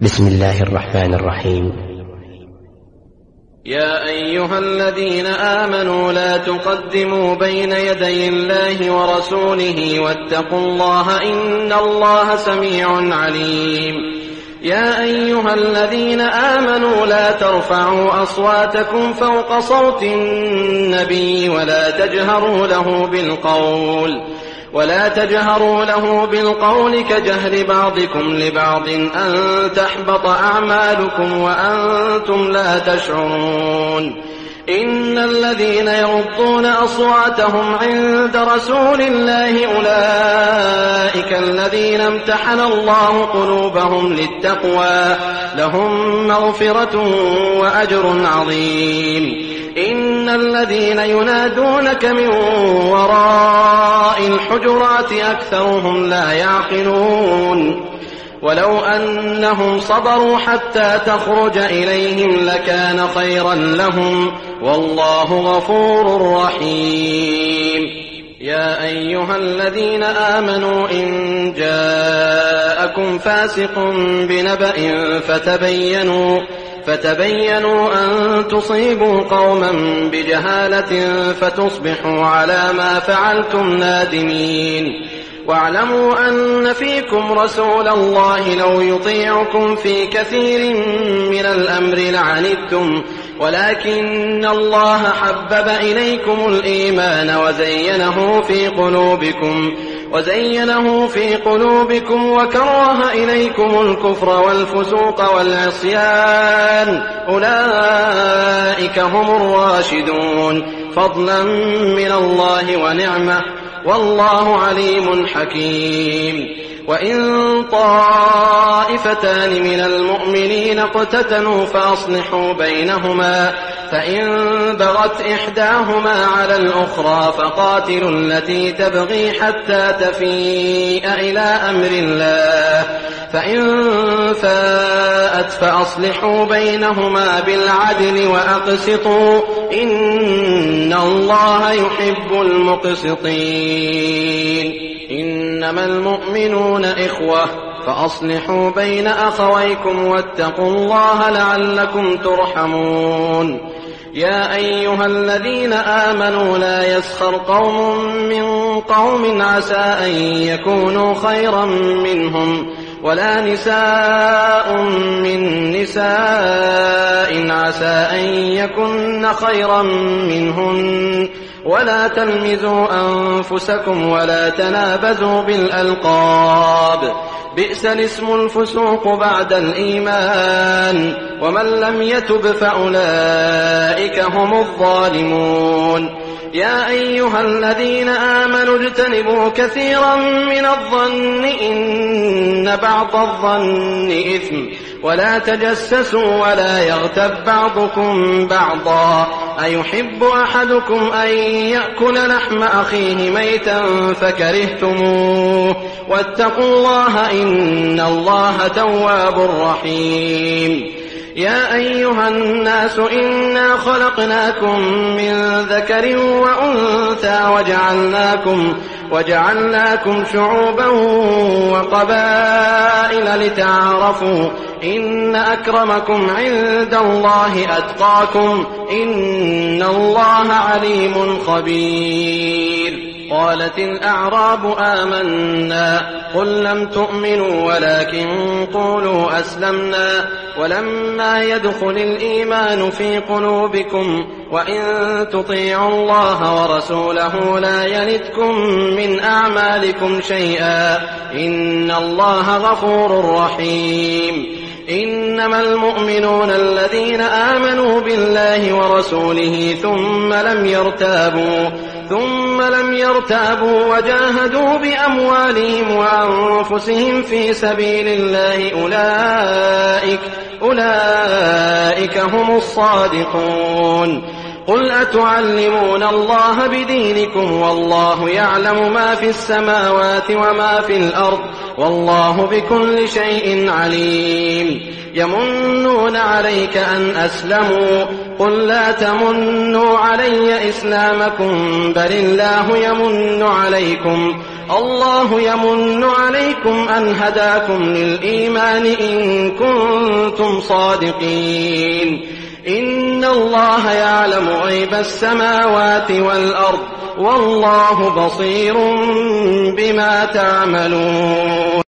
بسم الله الرحمن الرحيم. يا أيها الذين آمنوا لا تقدموا بين يدي الله ورسوله واتقوا الله إن الله سميع عليم. يا أيها الذين آمنوا لا ترفعوا أصواتكم فوق صوت النبي ولا تجهروا له بالقول كجهر بعضكم لبعض أن تحبط أعمالكم وأنتم لا تشعرون. إن الذين يغضون أصواتهم عند رسول الله أولئك الذين امتحن الله قلوبهم للتقوى لهم مغفرة وأجر عظيم. إن الذين ينادونك من وراء الحجرات أكثرهم لا يعقلون. ولو أنهم صبروا حتى تخرج إليهم لكان خيرا لهم والله غفور رحيم. يا أيها الذين آمنوا إن جاءكم فاسق بنبأ فتبينوا أن تصيبوا قوما بجهالة فتصبحوا على ما فعلتم نادمين. واعلموا أن فيكم رسول الله لو يطيعكم في كثير من الأمر لعنتم ولكن الله حبب إليكم الإيمان وزينه في قلوبكم وكره إليكم الكفر والفسوق والعصيان أولئك هم الراشدون فضلا من الله ونعمة والله عليم حكيم. وإن طائفتان من المؤمنين اقتتلوا فأصلحوا بينهما فإن بغت إحداهما على الأخرى فقاتلوا التي تبغي حتى تفيء إلى أمر الله فإن فاءت فأصلحوا بينهما بالعدل وأقسطوا إن الله يحب المقسطين. إنما المؤمنون إخوة فأصلحوا بين أخويكم واتقوا الله لعلكم ترحمون. يا أيها الذين آمنوا لا يسخر قوم من قوم عسى أن يكونوا خيرا منهم ولا نساء من نساء عسى أن يكن خيرا منهن ولا تلمزوا أنفسكم ولا تنابزوا بالألقاب بئس الاسم الفسوق بعد الإيمان ومن لم يتب فأولئك هم الظالمون. يا أيها الذين آمنوا اجتنبوا كثيرا من الظن إن بعض الظن إثم ولا تجسسوا ولا يغتب بعضكم بعضا أيحب أحدكم أن يأكل لحم أخيه ميتا فكرهتموه واتقوا الله إن الله تواب رحيم. يا أيها الناس إنا خلقناكم من ذكر وأنثى وجعلناكم شعوبا وقبائل لتعارفوا إن أكرمكم عند الله أتقاكم إن الله عليم خبير. قالت الأعراب آمنا قل لم تؤمنوا ولكن قولوا أسلمنا ولما يدخل الإيمان في قلوبكم وإن تطيعوا الله ورسوله لا يلتكم من أعمالكم شيئا إن الله غفور رحيم. إنما المؤمنون الذين آمنوا بالله ورسوله ثم لم يرتابوا وجاهدوا بأموالهم وأنفسهم في سبيل الله أولئك هم الصادقون. قل أتعلمون الله بدينكم والله يعلم ما في السماوات وما في الأرض والله بكل شيء عليم. يمنون عليك أن أسلموا قل لا تمنوا علي إسلامكم بل الله يمن عليكم الله يمن عليكم أن هداكم للإيمان إن كنتم صادقين إن الله يعلم غيب السماوات والأرض والله بصير بما تعملون.